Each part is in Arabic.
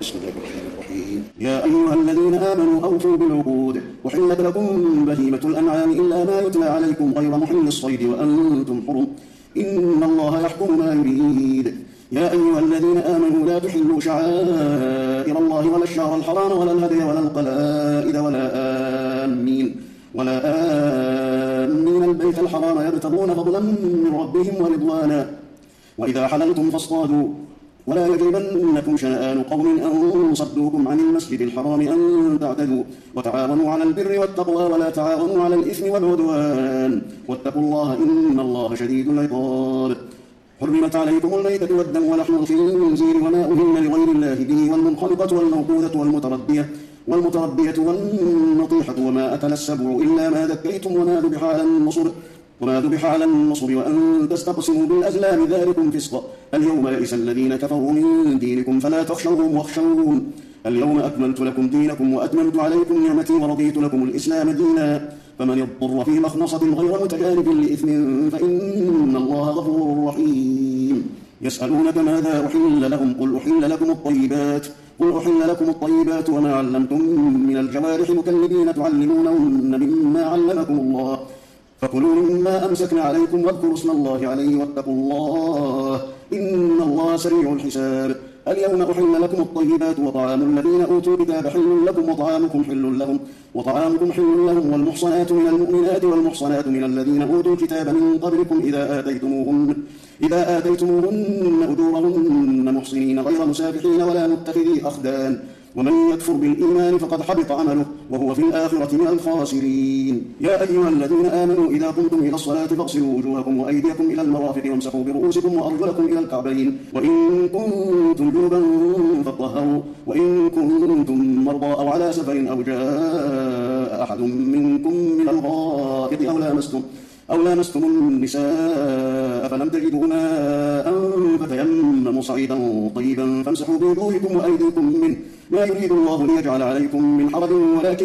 بسم الله الرحمن الرحيم. يا أيها الذين آمنوا أوفوا بالعقود، أحلت لكم بهيمة الأنعام إلا ما يتلى عليكم غير محل الصيد وأنتم حرم، إن الله يحكم ما يريد. يا أيها الذين آمنوا لا تحلوا شعائر الله ولا الشهر الحرام ولا الهدي ولا القلائد ولا آمين البيت الحرام يبتغون فضلا من ربهم ورضوانا، وإذا حللتم فاصطادوا، ولا يجرمنكم شنآن قوم أن صدوكم عن المسجد الحرام أن تعتدوا، وتعاونوا على البر والتقوى ولا تعاونوا على الإثم والعدوان، واتقوا الله إن الله شديد العقاب. حرمت عليكم الميتة والدم ولحم الخنزير وما أهل لغير الله به، والمنخلقة والموقوذة والمتردية والنطيحة وما أكل السبع إلا ما ذكيتم وما ذبح على النصب وأن تستقسموا بالأزلام ذلكم فسق. اليوم يئس الذين كفروا من دينكم فلا تخشوهم واخشون. اليوم أكملت لكم دينكم وأتممت عليكم نعمتي ورضيت لكم الإسلام دينا، فمن يضطر في مخنصة غير متجانف لإثم فإن الله غفور رحيم. يسألونك ماذا أحل لهم، قل أحل لكم الطيبات وما علمتم من الجوارح مكلبين تعلمونهن مما علمكم الله، فكلوا مما أمسكن عليكم واذكروا اسم الله عليه واتقوا الله إن الله سريع الحساب. اليوم أحل لكم الطيبات وطعام الذين أوتوا الكتاب حل لكم وطعامكم حل لهم والمحصنات من المؤمنات والمحصنات من الذين أوتوا الكتاب من قبلكم إذا آتيتموهن أجورهن محصنين غير مسافحين ولا متخذي أخدان، ومن يكفر بالإيمان فقد حبط عمله وهو في الآخرة من الخاسرين. يا أيها الذين آمنوا إذا قمتم إلى الصلاة فاغسلوا وجوهكم وأيديكم إلى المرافق وامسحوا برؤوسكم وأرجلكم إلى الكعبين، وإن كنتم جنبا فاطهروا، وإن كنتم مرضى أو على سفر أو جاء أحد منكم من الغائط أو لامستم النساء فلم تجدوا ماء فتيمموا صعيدا طيبا فامسحوا بوجوهكم وأيديكم منه، ما يريد الله ليجعل عليكم من حرج ولكن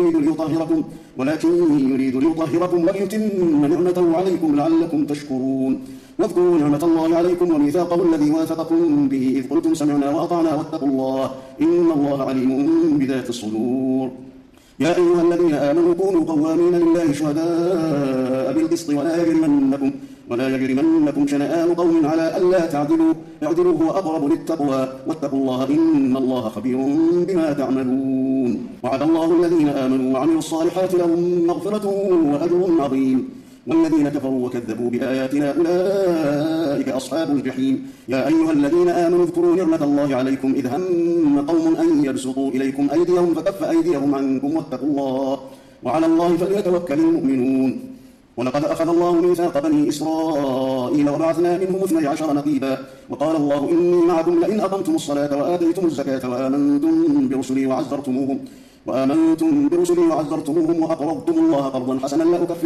يريد ليطهركم وليتم نعمته عليكم لعلكم تشكرون. واذكروا نعمة الله عليكم وميثاقه الذي واثقكم به إذ قلتم سمعنا وأطعنا واتقوا الله إن الله عليم بذات الصدور. يا أيها الذين آمنوا كونوا قوامين لله شهداء بالقسط ولا يجرمنكم شنآن قوم على ألا تعدلوا، اعدلوا هو أقرب للتقوى، واتقوا الله إن الله خبير بما تعملون. وعد الله الذين آمنوا وعملوا الصالحات لهم مغفرة وأجر عظيم، والذين كفروا وكذبوا بآياتنا أولئك أصحاب الجحيم. يا أيها الذين آمنوا اذكروا نعمة الله عليكم إذ هم قوم أن يبسطوا إليكم أيديهم فكف أيديهم عنكم واتقوا الله وعلى الله فليتوكل المؤمنون. ولقد أخذ الله ميثاق بني إسرائيل وبعثنا منهم 12 نقيبا، وقال الله إني معكم لئن أقمتم الصلاة وآتيتم الزكاة وآمنتم برسلي وعزرتموهم وأقرضتم الله قرضا حسنا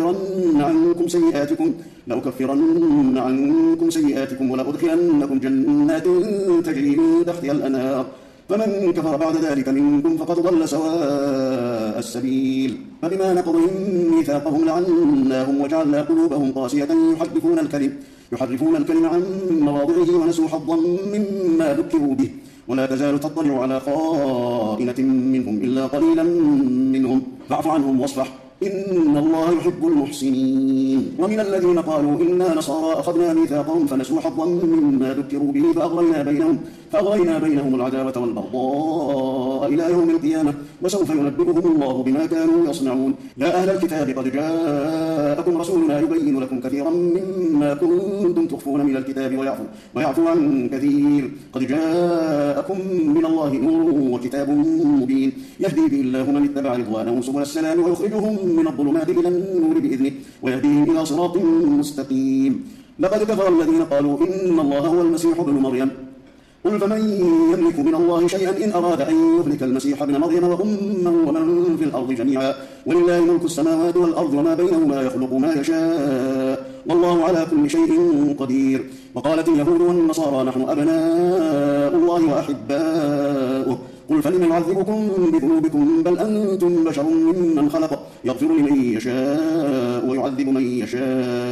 لأكفرن عنكم سيئاتكم ولأدخلنكم جنات تجري من تحتها الأنهار، فمن كفر بعد ذلك منكم فقد ضل سواء السبيل. فبما نقضهم ميثاقهم لعناهم وجعلنا قلوبهم قاسية يحرفون الكلم عن مواضعه ونسوا حظا مما ذكروا به، ولا تزال تطلع على خائنة منهم إلا قليلا منهم، فاعف عنهم واصفح إن الله يحب المحسنين. ومن الذين قالوا إنا نصارى أخذنا ميثاقهم فنسوا حظا مما ذكروا به فأغرينا بينهم العداوة والبغضاء إلى يوم القيامة، وسوف ينبئهم الله بما كانوا يصنعون. يا أهل الكتاب قد جاءكم رسولنا يبين لكم كثيرا مما كنتم تخفون من الكتاب ويعفو عن كثير، قد جاءكم من الله نور وكتاب مبين يهدي به الله من اتبع رضوانه سبل السلام ويخرجهم من الظلمات إلى النور بإذنه ويهديهم إلى صراط مستقيم. لقد كفر الذين قالوا إن الله هو المسيح ابن مريم، قل فمن يملك من الله شيئا إن أراد أن يهلك المسيح ابن مريم وأمه ومن في الأرض جميعا، ولله ملك السماوات والأرض وما بينهما يخلق ما يشاء والله على كل شيء قدير. وقالت اليهود والنصارى نحن أبناء الله وأحباؤه، قل فلم يعذبكم بذنوبكم بل أنتم بشر ممن خلق يغفر لمن يشاء ويعذب من يشاء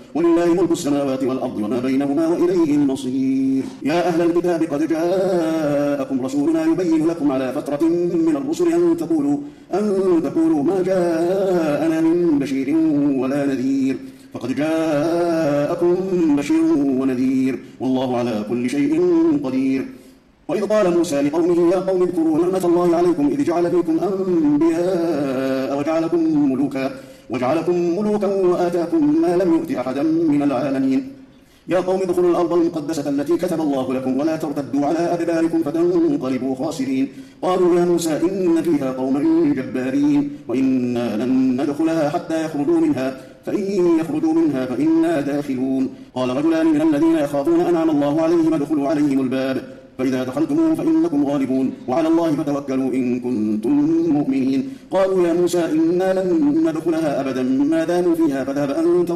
ولله ملك السماوات والأرض وما بينهما وإليه المصير. يا أهل الكتاب قد جاءكم رسولنا يبين لكم على فترة من الرسل أن تقولوا ما جاءنا من بشير ولا نذير، فقد جاءكم بشير ونذير والله على كل شيء قدير. وإذ قال موسى لقومه يا قوم اذكروا نعمة الله عليكم إذ جعل فيكم أنبياء وجعلكم ملوكا وآتاكم ما لم يؤت أحدا من العالمين. يا قوم ادخلوا الأرض المقدسة التي كتب الله لكم ولا ترتدوا على أدباركم فتنقلبوا خاسرين. قالوا يا موسى إن فيها قوما جبارين وإنا لن ندخلها حتى يخرجوا منها فإن يخرجوا منها فإنا داخلون. قال رجلان من الذين يخافون أنعم الله عليهم ادخلوا عليهم الباب فإذا دخلتموه فإنكم غالبون وعلى الله فتوكلوا إن كنتم مؤمنين. قالوا يا موسى إنا لن ندخلها أبدا ما داموا فيها فاذهب أنت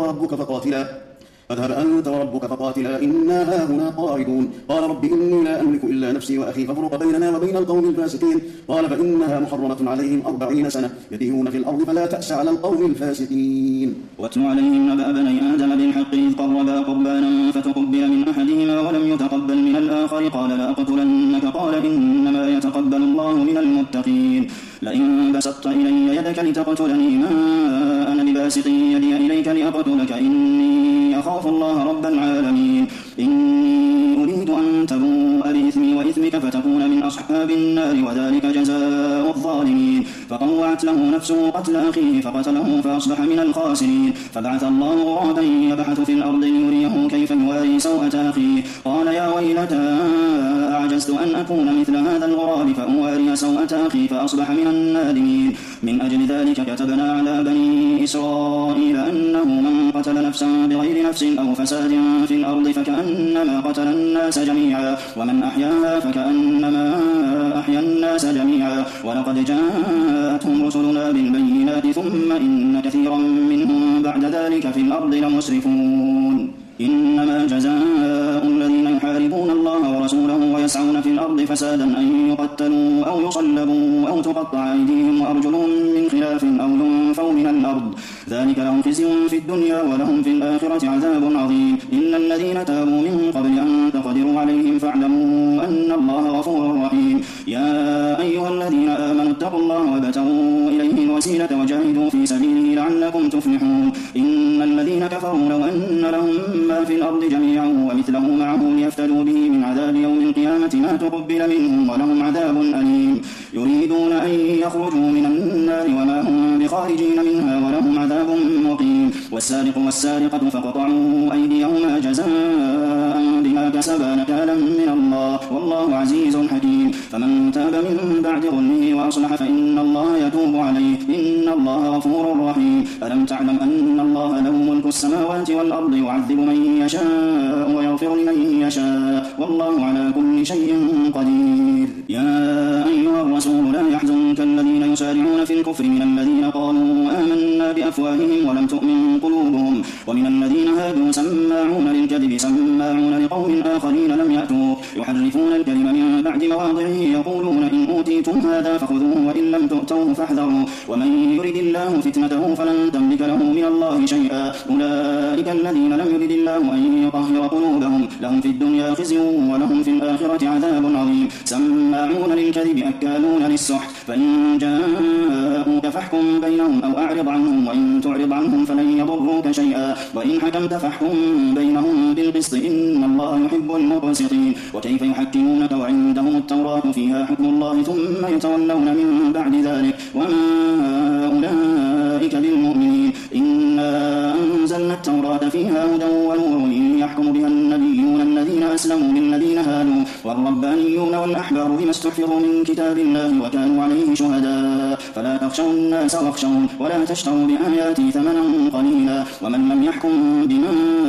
وربك فقاتلا إنا هاهنا قاعدون. قال رب إني لا أملك إلا نفسي وأخي فافرق بيننا وبين القوم الفاسقين. قال فإنها محرمة عليهم 40 سنة يتيهون في الأرض فلا تأس على القوم الفاسقين. واتل عليهم نبأ بني آدم بالحق إذ قربا قربانا فتقبل من أحدهما ولم يتقبل من الآخر قال لأقتلنك قال إنما يتقبل الله من المتقين. لئن بسطت إلي يدك لتقتلني ما أنا بباسط يدي إليك لأقتلك إني أخاف الله رب العالمين. إني أريد أن تبوء بإثمي وإثمك فتكون من أصحاب النار وذلك جزاء الظالمين. فطوعت له نفسه قتل أخيه فقتله فأصبح من الخاسرين. فبعث الله غرابا يبحث في الأرض ليريه كيف يواري سوءة أخيه قال يا ويلتى أعجزت أن أكون مثل هذا الغراب فأواري سوءة أخي فأصبح من النادمين. من أجل ذلك كتبنا على بني إسرائيل أنه من قتل نفسا بغير نفس أو فساد في الأرض فكأنما قتل الناس جميعا ومن أحياها فكأنما أحيا الناس جميعا. ولقد جاءتهم رسلنا بالبينات ثم إن كثيرا منهم بعد ذلك في الأرض لمسرفون. إنما جزاء الذين يحاربون الله ورسوله ويسعون في الأرض فسادا أن يقتلوا أو يصلبوا أو تقطع أيديهم وأرجلهم من خلاف أو ينفوا من الأرض ذلك لهم خزي في الدنيا ولهم في الآخرة عذاب عظيم. إلا الذين تابوا من قبل أن تقدروا عليهم فاعلموا أن الله غفور رحيم. يا أيها الذين آمنوا اتقوا الله وابتغوا إليه الوسيلة وجاهدوا في سبيله لعلكم تفلحون. إن الذين كفروا لو أن لهم ما في الأرض جميعا ومثله معه ليفتدوا به من عذاب يوم القيامة ما تقبل منهم ولهم عذاب أليم. يريدون أن يخرجوا من النار وما هم بخارجين منها ولهم عذاب مقيم. والسارق والسارقة فقطعوا أيديهما جزاء بما كسبا نكالا من الله والله عزيز حكيم. فمن تاب من بعد ظلمه وأصلح فإن الله يتوب عليه إن الله غفور رحيم. ألم تعلم أن الله له ملك السماوات والأرض يعذب من يشاء ويغفر لمن يشاء والله على كل شيء قدير. يا أيها الرسول لا يحزنك الذين يسارعون في الكفر من الذين قالوا آمنا بأفواههم ولم تؤمن قلوبهم ومن الذين هادوا سماعون للكذب سماعون لقوم آخرين لم يأتوا يحرفون الكلم من بعد مواضعه يقولون إن أوتيتم هذا فخذوه وإن لم تؤتوه فاحذروا ومن يرد الله فتنته فلن تملك له من الله شيئا. أولئك الذين لم يرد الله أن يطهر قلوبهم لهم في الدنيا خزي ولهم في الآخرة عذاب عظيم. سماعون للكذب أكالون للسحت فإن جاءوك فاحكم بينهم أو أعرض عنهم وإن تعرض عنهم فلن يضروك شيئا وإن حكمت فاحكم بينهم بالقسط إن الله يحب المقسطين. وكيف يحكمونك وعندهم التوراة فيها حكم الله ثم يتولون من بعد ذلك وما أولئك بالمؤمنين. إنا أنزلنا التوراة فيها هدى ونور يحكم بها النبيون الذين أسلموا للذين هادوا والربانيون والأحبار بما استحفظوا من كتاب الله وكانوا عليه شهداء فلا تخشوا الناس واخشون ولا تشتروا بآياتي ثمنا قليلا ومن لم يحكم بما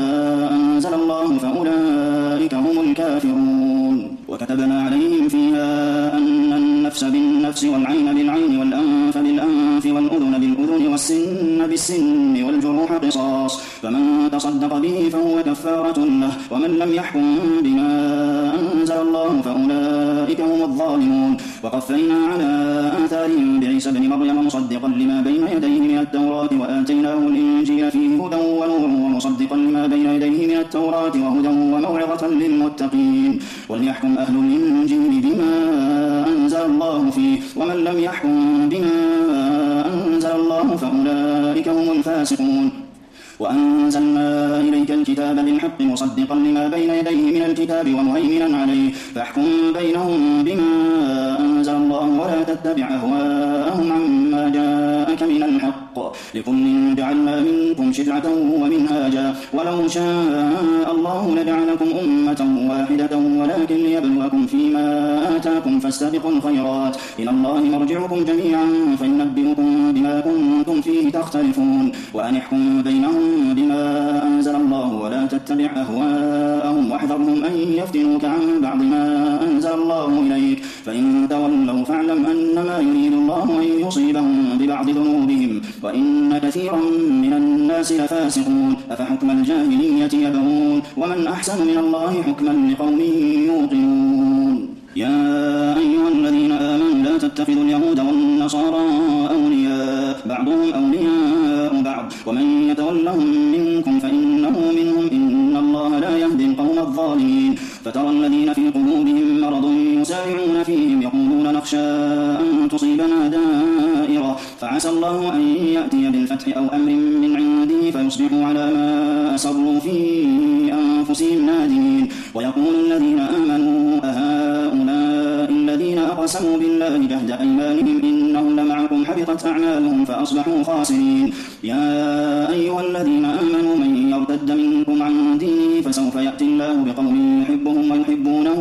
أنزل الله فأولئك هم الكافرون. وكتبنا عليهم فيها أن النفس بالنفس والعين بالعين والأنف بالأنف والأذن بالأذن والسن بالسن والجروح قصاص فمن تصدق به فهو كفارة له ومن لم يحكم بما أنزل الله فأولئك هم الظالمون. وقفينا على آثارهم بعيسى بن مريم مصدقا لما بين يديه من التوراة وآتيناه الإنجيل فيه هدى ونور ومصدقا لما بين يديه من التوراة وهدى وموعظة للمتقين. وليحكم أهل الإنجيل بما أنزل الله فيه ومن لم يحكم بما أنزل الله فأولئك هم الفاسقون. وأنزلنا إليك الكتاب بالحق مصدقا لما بين يديه من الكتاب ومهيمنا عليه فاحكم بينهم بما أنزل الله ولا تتبع أهواءهم عما جاءك من الحق لكل جعلنا منكم شرعة ومنهاجا ولو شاء الله لجعلكم أمة واحدة ولكن ليبلوكم فيما آتاكم فاستبقوا الخيرات إلى الله مرجعكم جميعا فينبئكم بما كنتم فيه تختلفون. وأن احكم بينهم بما أنزل الله ولا تتبع أهواءهم واحذرهم أن يفتنوك عن بعض ما أنزل الله إليك فإن تولوا فاعلم أنما يريد الله أن يصيبهم ببعض ذنوبهم وإن كثيرا من الناس لفاسقون. أفحكم الجاهلية يبغون ومن أحسن من الله حكما لقوم يوقنون. يا أيها الذين آمنوا لا تتخذوا اليهود والنصارى أولياء بعضهم أولياء بعض ومن يتولهم منكم فإنه منهم إن الله لا يهدي القوم الظالمين. فترى الذين في قلوبهم مرض يسارعون فيهم يقولون نخشى أن تصيبنا دائرة فعسى الله أن يأتي بالفتح أو أمر من عنده فيصبحوا على ما أسروا في أنفسهم نادمين. ويقول الذين آمنوا أهؤلاء الذين أقسموا بالله جهد أيمانهم إنهم لمعكم حبطت أعمالهم فأصبحوا خاسرين. يا أيها الذين آمنوا من يرتد منكم عن دينه فسوف يأتي الله بقوم يحبهم ويحبونه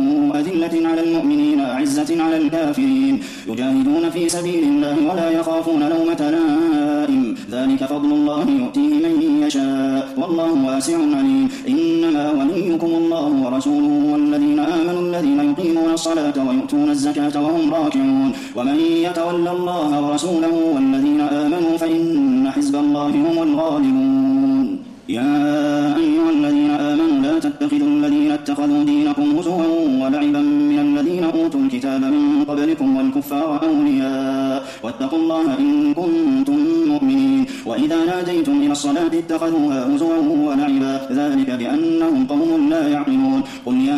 أذلة على المؤمنين أعزة على الكافرين يجاهدون في سبيل الله ولا يخافون لومة لائم ذلك فضل الله يؤتيه من يشاء والله واسع عليم. إنما وليكم الله ورسوله والذين آمنوا الذين يقيمون الصلاة ويؤتون الزكاة وهم راكعون. ومن يتولى الله ورسوله والذين آمنوا فإن حزب الله هم الغالبون. يا أيها الذين آمنوا لا تتخذوا الذين اتخذوا دينكم هزوا ولعبا من الذين أوتوا الكتاب من قبلكم والكفار أولياء واتقوا الله إن كنتم مؤمنين. وإذا ناديتم إلى الصلاة اتخذوها هزوا ولعبا ذلك بأنهم قوم لا يعقلون. قل يا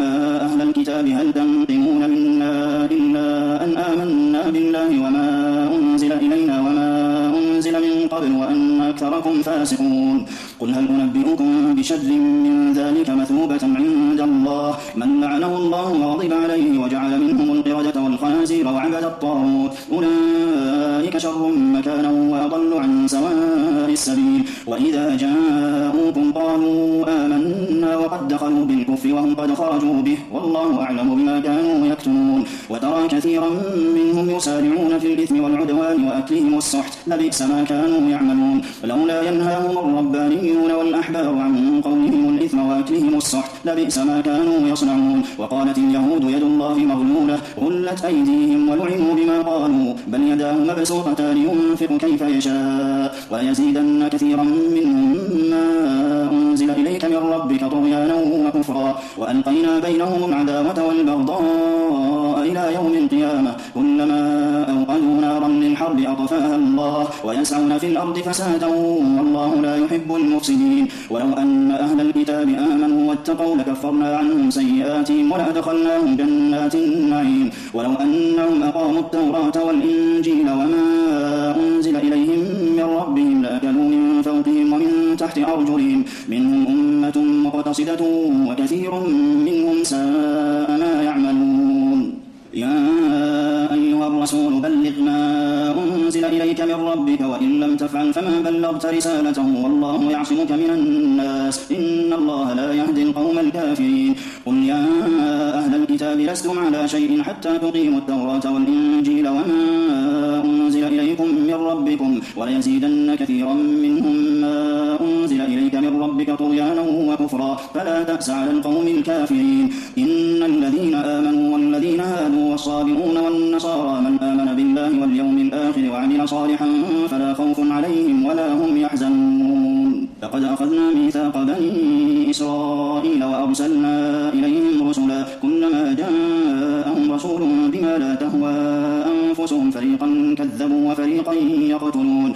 أهل الكتاب هل تنقمون منا إلا أن آمنا بالله وما أنزل إلينا وما أنزل من قبل وأن أكثركم فاسقون. قل هل أنبئكم بشر من ذلك مثوبة عند الله من لعنه الله وغضب عليه وجعل منهم القردة والخنازير وعبد الطاغوت أولئك شر مكانا وأضل عن سواء السبيل. وإذا جاءوكم قالوا آمنا وقد دخلوا بالكفر وهم قد خرجوا به والله أعلم بما كانوا يكتمون. وترى كثيرا منهم يسارعون في الإثم والعدوان وأكلهم السحت لبئس ما كانوا يعملون. لولا ينهاهم الربانيون والأحبار عن قولهم الإثم وأكلهم السحت لبئس ما كانوا يصنعون. وقالت اليهود يد الله مغلولة غلت أيديهم ولعنوا بما قالوا بل يداه مبسوطتان ينفق كيف يشاء ويزيدن كثيرا منهم ما أنزل إليك من ربك طغيانا وكفرا وألقينا بينهم العداوة والبغضاء إلى يوم القيامة كلما أوقدوا نارا للحرب أطفاها الله ويسعون في الأرض فسادا والله لا يحب المفسدين. ولو أن أهل الكتاب آمنوا واتقوا لكفرنا عنهم سيئاتهم ولأدخلناهم جنات النعيم. ولو أنهم أقاموا التوراة والإنجيل وما أنزل إليهم من ربهم لأكلوا من فوقهم ومن تحت أرجلهم منهم أمة مقتصدة وكثير منهم ساء ما يعملون. يا أيها الرسول بلغ ما أنزل إليك من ربك وإن لم تفعل فما بلغت رسالته والله يعصمك من الناس إن الله لا يهدي القوم الكافرين. قل يا أهل الكتاب لستم على شيء حتى تقيموا التوراة والإنجيل وما أنزل إليكم من ربكم وليزيدن كثيرا منهم ما أنزل إليك من ربك طغيانا وكفرا فلا تأس على القوم الكافرين. إن الذين آمنوا والذين هادوا والصابئون والنصارى من آمن بالله واليوم الآخر وعمل صالحا فلا خوف عليهم ولا هم يحزنون. لقد أخذنا ميثاق بني إسرائيل وأرسلنا إليهم رسلا كلما جاءهم بما لا تهوى أنفسهم فريقا كذبوا وفريقا يقتلون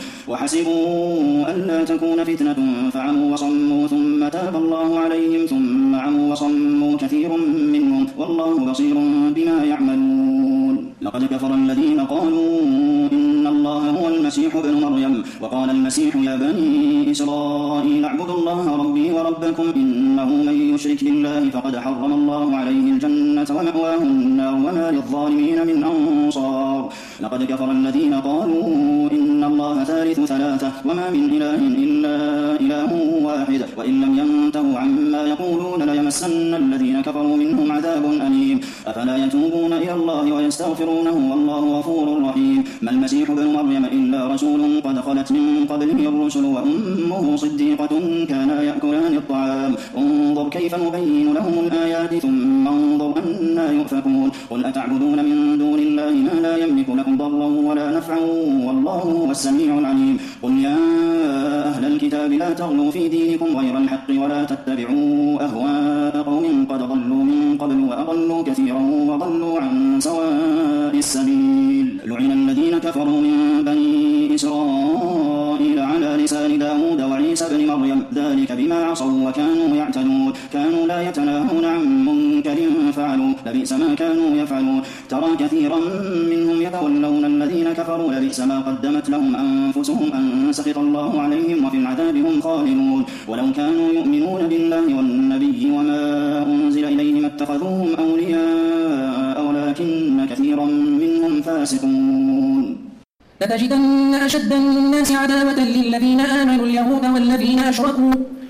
وحسبوا ألا تكون فتنة فعموا وصموا ثم تاب الله عليهم ثم عموا وصموا كثير منهم والله بصير بما يعملون. لقد كفر الذين قالوا إن الله هو المسيح ابن مريم وقال المسيح يا بني إسرائيل اعبدوا الله ربي وربكم إنه من يشرك بالله فقد حرم الله عليه الجنة ومأواه النار وما للظالمين من أنصار. لقد كفر الذين قالوا إن الله ثالث ثلاثة وما من إله إلا إله واحد وإن لم ينتهوا عما يقولون ليمسن الذين كفروا منهم عذاب أليم. أفلا يتوبون إلى الله ويستغفرونه والله غفور رحيم. ما المسيح ابن مريم إلا رسول قد خلت من قبله الرسل وأمه صديقة كانا يأكلان الطعام انظر كيف نبين لهم الآيات ثم انظر أنا يؤفكون. قل أتعبدون من دون الله ما لا يملك لكم ضرا ولا نفعا والله هو السميع العليم. قل يا أهل الكتاب لا تغلوا في دينكم غير الحق ولا تتبعوا أهواء قوم قد ضلوا من قبل وأضلوا كثيرا وضلوا عن سواء السبيل. لعن الذين كفروا من بني إسرائيل على لسان داود وعيسى بن مريم ذلك بما عصوا وكانوا يعتدون كانوا لا يتناهون عن منكر فعلوا لبئس ما كانوا يفعلون. ترى كثيرا منهم يتولون الذين كفروا لبئس ما قدمت لهم أنفسهم أن سخط الله عليهم وفي العذاب هم خالدون. ولو كانوا يؤمنون بالله والنبي وما أنزل إليهم اتخذوهم أولياء ولكن كثيرا منهم فاسقون. لتجدن أشد الناس عداوة للذين آمنوا اليهود والذين أشركوا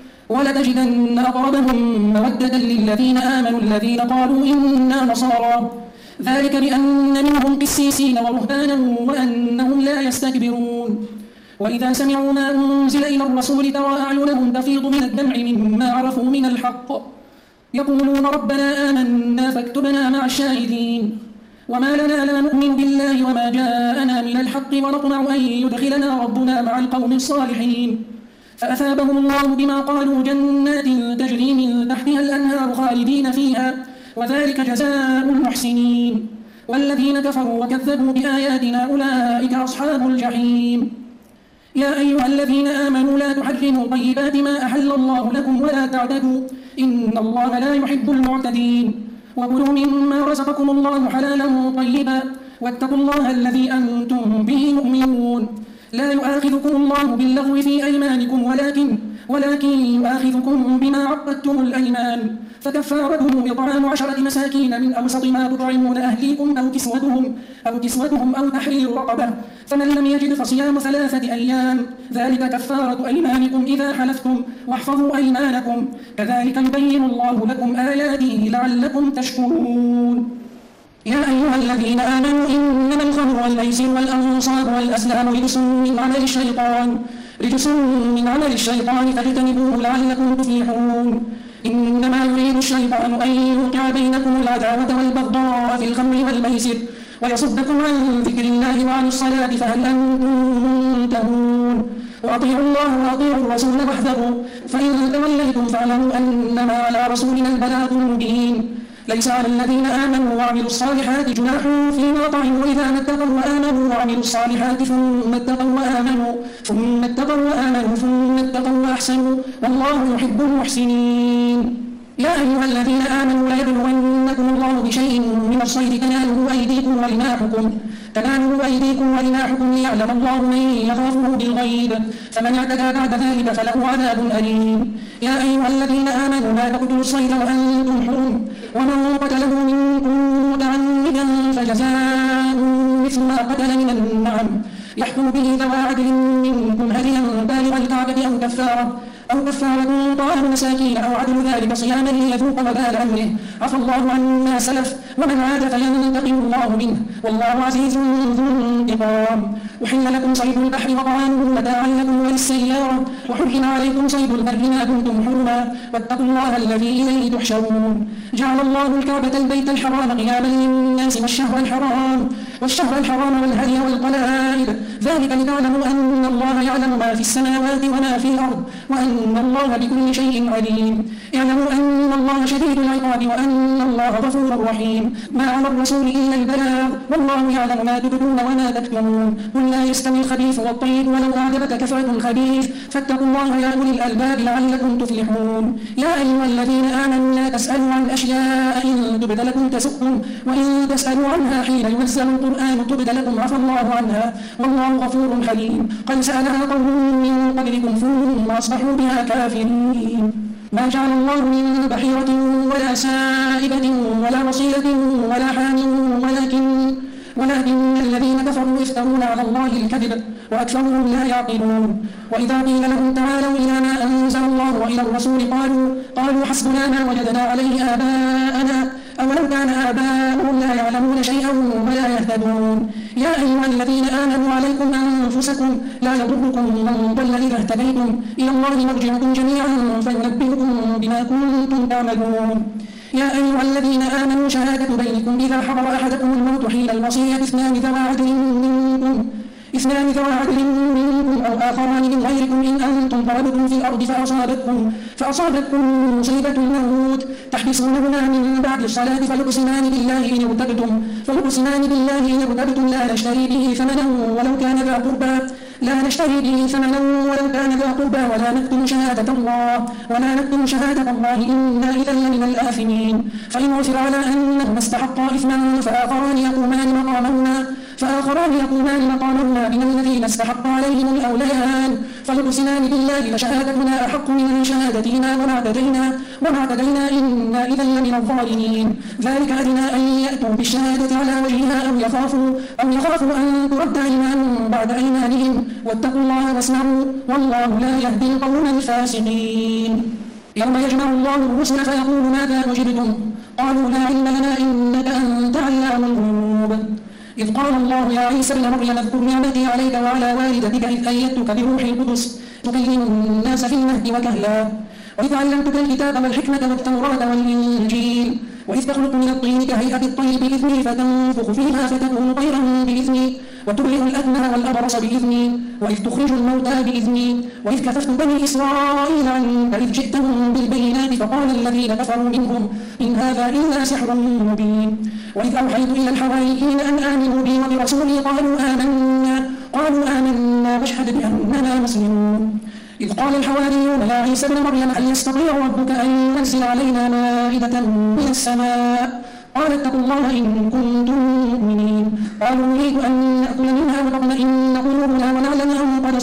ولتجدن أقربهم مودة للذين آمنوا الذين قالوا إنا نصارى ذلك بأن منهم قسيسين ورهبانا وأنهم لا يستكبرون. وإذا سمعوا ما أنزل إلى الرسول ترى أعينهم تفيض من الدمع مما عرفوا من الحق يقولون ربنا آمنا فاكتبنا مع الشاهدين. وما لنا لا نؤمن بالله وما جاءنا من الحق ونطمع أن يدخلنا ربنا مع القوم الصالحين. فأثابهم الله بما قالوا جنات تجري من تحتها الأنهار خالدين فيها وذلك جزاء المحسنين. والذين كفروا وكذبوا بآياتنا أولئك أصحاب الجحيم. يا أيها الذين آمنوا لا تحرموا طيبات ما أحل الله لكم ولا تعتدوا إن الله لا يحب المعتدين. وكلوا مما رزقكم الله حلالا طيبا واتقوا الله الذي أنتم به مؤمنون. لا يؤاخذكم الله باللغو في أيمانكم ولكن يؤاخذكم بما عقدتم الأيمان فكفارته إطعام 10 مساكين من أوسط ما تطعمون أهليكم أو كسوتهم أو تحرير رقبة فمن لم يجد فصيام 3 أيام ذلك كفارة أيمانكم إذا حلفتم واحفظوا أيمانكم كذلك يبين الله لكم آياته لعلكم تشكرون. يا أيها الذين آمنوا إنما الخمر والميسر والأنصاب والأزلام رجس من عمل الشيطان فاجتنبوه لعلكم تفلحون. إنما يريد الشيطان أن يوقع بينكم العداوة والبغضاء في الخمر والميسر ويصدكم عن ذكر الله وعن الصلاة فهل أنتم منتهون. وأطيعوا الله وأطيعوا الرسول واحذروا فإن توليتم فاعلموا أنما على رسولنا البلاغ المبين. ليس على الذين آمنوا وعملوا الصالحات جناح فيما طعموا إذا ما اتقوا وآمنوا وعملوا الصالحات ثم اتقوا وآمنوا ثم اتقوا وأحسنوا والله يحب المحسنين. يا أيها الذين آمنوا لا يبلونكم الله بشيء من الصيد تناله أيديكم ورماحكم ليعلم الله من يخافه بالغيب فمن اعتدى بعد ذلك فله عذاب أليم. يا أيها الذين آمنوا لا تقتلوا الصيد وأنتم حرم ومن قتله منكم متعمدا فجزاء مثل ما قتل من النعم يحكم به ذوى عدل منكم هديا بالغ الكعبة أو كفارة طعام مساكين أو عدل ذلك صياما ليذوق وبال أمره عفى الله عما سلف ومن عاد فينتقم الله منه والله عزيز ذو انتقام. أحل لكم صيد البحر وطعامه متاعا لكم وللسيارة وحرم عليكم صيد البر ما دمتم حرما واتقوا الله الذي إليه تحشرون. جعل الله الكعبة البيت الحرام قياما للناس والشهر الحرام والهدي والقلائد ذلك لتعلموا أن الله يعلم ما في السماوات وما في الأرض وأن وأن الله بكل شيء عليم. اعلموا أن الله شديد العقاب وأن الله غفور رحيم. ما على الرسول إلا البلاغ والله يعلم ما تبدون وما تكتمون. قل لا يستوي الخبيث والطيب ولو أعجبك كثرة الخبيث فاتقوا الله يا أولي الألباب لعلكم تفلحون. يا أيها الذين آمنوا لا تسألوا عن أشياء إن تبد لكم تسؤكم وإن تسألوا عنها حين ينزل القرآن تبد لكم عفى الله عنها والله غفور حليم. قد سألها قوم من قبلكم ثم أصبحوا بها كافرين. ما جعل الله من بحيرة ولا سائبة ولا وصيلة ولا حام ولكن الذين كفروا يفترون على الله الكذب وأكثرهم لا يعقلون. وإذا قيل لهم تعالوا إلى ما أنزل الله وإلى الرسول قالوا حسبنا ما وجدنا عليه آباءنا أولو كان آباؤهم لا يعلمون شيئا ولا يهتدون. يا أيها الذين آمنوا عليكم أنفسكم لا يضركم من ضل إذا اهتديتم إلى الله مرجعكم جميعا فينبئكم بما كنتم تعملون. يا أيها الذين آمنوا شهادة بينكم إذا حضر أحدكم الموت حين الوصية اثنان ذوى عدل منكم أو آخران من غيركم إن أنتم ضربتم في الأرض فأصابتكم مصيبة الموت تحبسونهما من بعد الصلاة فيقسمان بالله إن ارتبتم لا نشتري به ثمنا ولو كان ذا قربى ولا نكتم شهادة الله إنا إذا لمن الآثمين. فإن عثر على أنهما استحقا إثما فآخران يقومان مقامهما من الذين استحق عليهم الأوليان فيقسمان بالله لشهادتنا أحق من شهادتنا وما اعتدينا إنا إذا لمن الظالمين. ذلك أدنى أن يأتوا بالشهادة على وجهها أو يخافوا أن ترد أيمان بعد أيمانهم واتقوا الله واسمعوا والله لا يهدي القوم الفاسقين. يوم يجمع الله الرسل فيقول ماذا أجبتم قالوا لا علم لنا إنك أنت علام الغيوب. إذ قال الله يا عيسى ابن مريم اذكر نعمتي عليك وعلى والدتك إذ أيدتك بروح القدس تكلم الناس في المهد وكهلا وإذ علمتك الكتاب والحكمة والتوراة والإنجيل وإذ تخلق من الطين كهيئة الطير بإذني فتنفخ فيها فتكون طيرا بإذني وتبرئ الأكمه والأبرص بإذني وإذ تخرج الموتى بإذني وإذ كففت بني إسرائيل عنك إذ جئتهم بالبينات فقال الذين كفروا منهم إن هذا إلا سحر مبين. وإذ أوحيت إلى الحواريين أن آمنوا بي وبرسولي قالوا آمنا واشهد بأننا مسلمون. إذ قال الحواريون يا عيسى ابن مريم هل يستطيع ربك أن ينزل علينا مائدة من السماء قال اتقوا الله إن كنتم مؤمنين. قالوا نريد أن نأكل منها وتطمئن قلوبنا ونعلم أن قد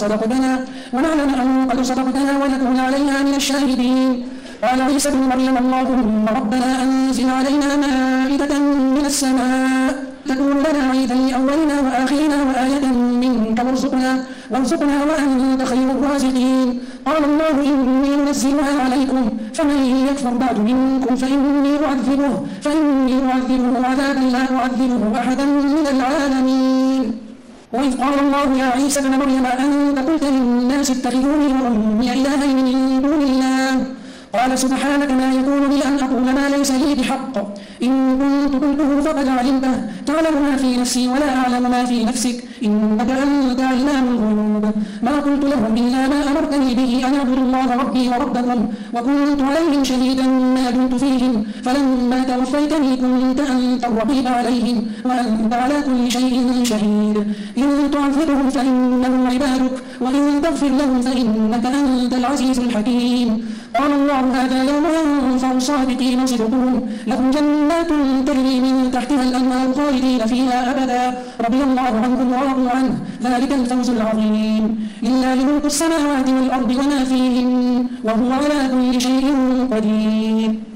صدقتنا ونكون عليها من الشاهدين. قال عيسى ابن مريم اللهم ربنا أنزل علينا مائدة من السماء تكون لنا عيدا لأولنا وآخرنا وآية منك وارزقنا وأنت خير الرازقين. قال الله إني منزلها عليكم فمن يكفر بعد منكم فإني أعذبه عذابا لا أعذبه أحدا من العالمين. وإذ قال الله يا عيسى ابن مريم أنت قلت للناس اتخذوني وأمي إلهين من دون الله قال سبحانك ما يكون لي أن أقول ما ليس لي بحق إن كنت قلته فقد علمته تعلم ما في نفسي ولا أعلم ما في نفسك إنك أنت علام الغيوب. ما قلت لهم إلا ما أمرتني به أن اعبدوا الله ربي وربكم وكنت عليهم شهيدا ما دمت فيهم فلما توفيتني كنت أنت الرقيب عليهم وأنت على كل شيء شهيد. إن تعذبهم فإنهم عبادك وإن تغفر لهم فإنك أنت العزيز الحكيم. قال الله هذا يوم ينفع الصادقين صدقهم لهم جنات تجري من تحتها الأنهار خالدين فيها أبدا رضي الله عنهم ورضوا عنه ذلك الفوز العظيم. لله ملك السماوات والأرض وما فيهن وهو على كل شيء قدير.